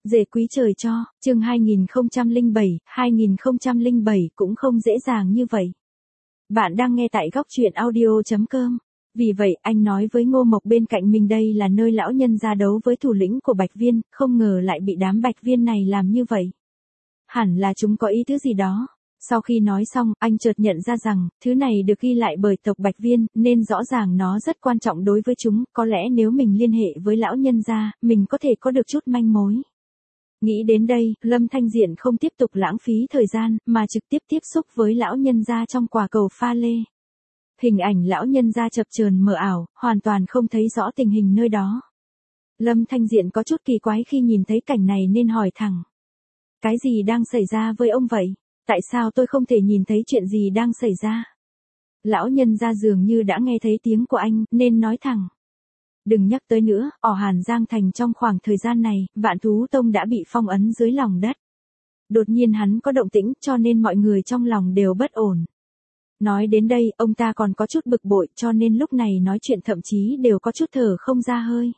Dề quý trời cho, chương 2007 cũng không dễ dàng như vậy. Bạn đang nghe tại góc truyện audio.com. Vì vậy, anh nói với Ngô Mộc bên cạnh mình đây là nơi lão nhân ra đấu với thủ lĩnh của Bạch Viên, không ngờ lại bị đám Bạch Viên này làm như vậy. Hẳn là chúng có ý tứ gì đó. Sau khi nói xong, anh chợt nhận ra rằng, thứ này được ghi lại bởi tộc Bạch Viên, nên rõ ràng nó rất quan trọng đối với chúng, có lẽ nếu mình liên hệ với lão nhân gia, mình có thể có được chút manh mối. Nghĩ đến đây, Lâm Thanh Diện không tiếp tục lãng phí thời gian, mà trực tiếp tiếp xúc với lão nhân gia trong quả cầu pha lê. Hình ảnh lão nhân gia chập chờn mờ ảo, hoàn toàn không thấy rõ tình hình nơi đó. Lâm Thanh Diện có chút kỳ quái khi nhìn thấy cảnh này nên hỏi thẳng. Cái gì đang xảy ra với ông vậy? Tại sao tôi không thể nhìn thấy chuyện gì đang xảy ra? Lão nhân gia dường như đã nghe thấy tiếng của anh, nên nói thẳng. Đừng nhắc tới nữa, ở Hàn Giang Thành trong khoảng thời gian này, Vạn Thú Tông đã bị phong ấn dưới lòng đất. Đột nhiên hắn có động tĩnh cho nên mọi người trong lòng đều bất ổn. Nói đến đây, ông ta còn có chút bực bội cho nên lúc này nói chuyện thậm chí đều có chút thở không ra hơi.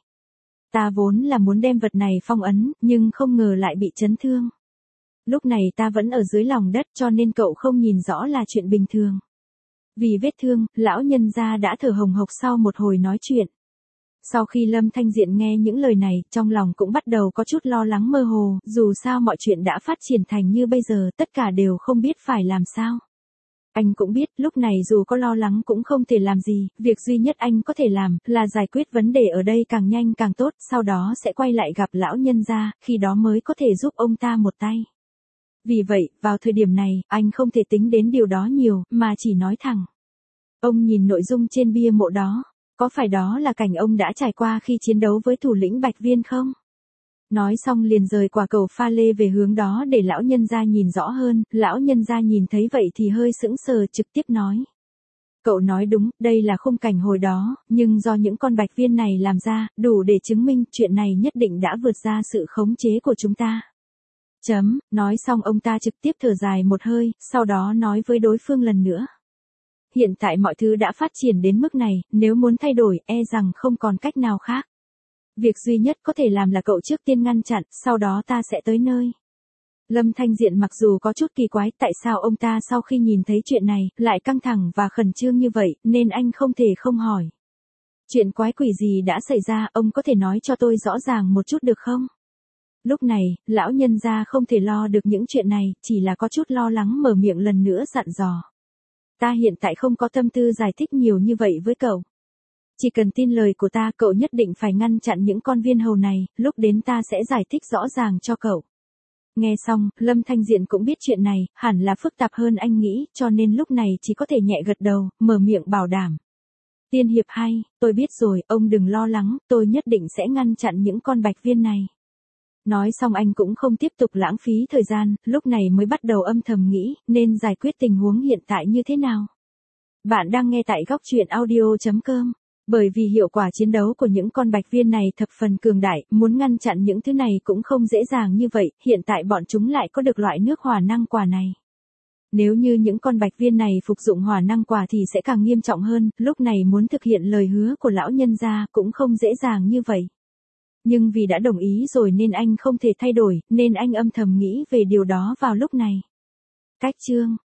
Ta vốn là muốn đem vật này phong ấn, nhưng không ngờ lại bị chấn thương. Lúc này ta vẫn ở dưới lòng đất cho nên cậu không nhìn rõ là chuyện bình thường. Vì vết thương, lão nhân gia đã thở hồng hộc sau một hồi nói chuyện. Sau khi Lâm Thanh Diện nghe những lời này, trong lòng cũng bắt đầu có chút lo lắng mơ hồ, dù sao mọi chuyện đã phát triển thành như bây giờ, tất cả đều không biết phải làm sao. Anh cũng biết, lúc này dù có lo lắng cũng không thể làm gì, việc duy nhất anh có thể làm, là giải quyết vấn đề ở đây càng nhanh càng tốt, sau đó sẽ quay lại gặp lão nhân gia, khi đó mới có thể giúp ông ta một tay. Vì vậy, vào thời điểm này, anh không thể tính đến điều đó nhiều, mà chỉ nói thẳng. Ông nhìn nội dung trên bia mộ đó, có phải đó là cảnh ông đã trải qua khi chiến đấu với thủ lĩnh Bạch Viên không? Nói xong liền rời quả cầu pha lê về hướng đó để lão nhân gia nhìn rõ hơn, lão nhân gia nhìn thấy vậy thì hơi sững sờ trực tiếp nói. Cậu nói đúng, đây là khung cảnh hồi đó, nhưng do những con Bạch Viên này làm ra, đủ để chứng minh chuyện này nhất định đã vượt ra sự khống chế của chúng ta. Nói xong ông ta trực tiếp thở dài một hơi, sau đó nói với đối phương lần nữa. Hiện tại mọi thứ đã phát triển đến mức này, nếu muốn thay đổi, e rằng không còn cách nào khác. Việc duy nhất có thể làm là cậu trước tiên ngăn chặn, sau đó ta sẽ tới nơi. Lâm Thanh Diện mặc dù có chút kỳ quái tại sao ông ta sau khi nhìn thấy chuyện này, lại căng thẳng và khẩn trương như vậy, nên anh không thể không hỏi. Chuyện quái quỷ gì đã xảy ra, ông có thể nói cho tôi rõ ràng một chút được không? Lúc này, lão nhân gia không thể lo được những chuyện này, chỉ là có chút lo lắng mở miệng lần nữa dặn dò. Ta hiện tại không có tâm tư giải thích nhiều như vậy với cậu. Chỉ cần tin lời của ta, cậu nhất định phải ngăn chặn những con viên hầu này, lúc đến ta sẽ giải thích rõ ràng cho cậu. Nghe xong, Lâm Thanh Diện cũng biết chuyện này, hẳn là phức tạp hơn anh nghĩ, cho nên lúc này chỉ có thể nhẹ gật đầu, mở miệng bảo đảm. Tiên hiệp hay, tôi biết rồi, ông đừng lo lắng, tôi nhất định sẽ ngăn chặn những con Bạch Viên này. Nói xong anh cũng không tiếp tục lãng phí thời gian, lúc này mới bắt đầu âm thầm nghĩ, nên giải quyết tình huống hiện tại như thế nào. Bạn đang nghe tại góc truyện audio.com. Bởi vì hiệu quả chiến đấu của những con Bạch Viên này thập phần cường đại, muốn ngăn chặn những thứ này cũng không dễ dàng như vậy, hiện tại bọn chúng lại có được loại nước hỏa năng quả này. Nếu như những con Bạch Viên này phục dụng hỏa năng quả thì sẽ càng nghiêm trọng hơn, lúc này muốn thực hiện lời hứa của lão nhân gia cũng không dễ dàng như vậy. Nhưng vì đã đồng ý rồi nên anh không thể thay đổi, nên anh âm thầm nghĩ về điều đó vào lúc này. Cách chương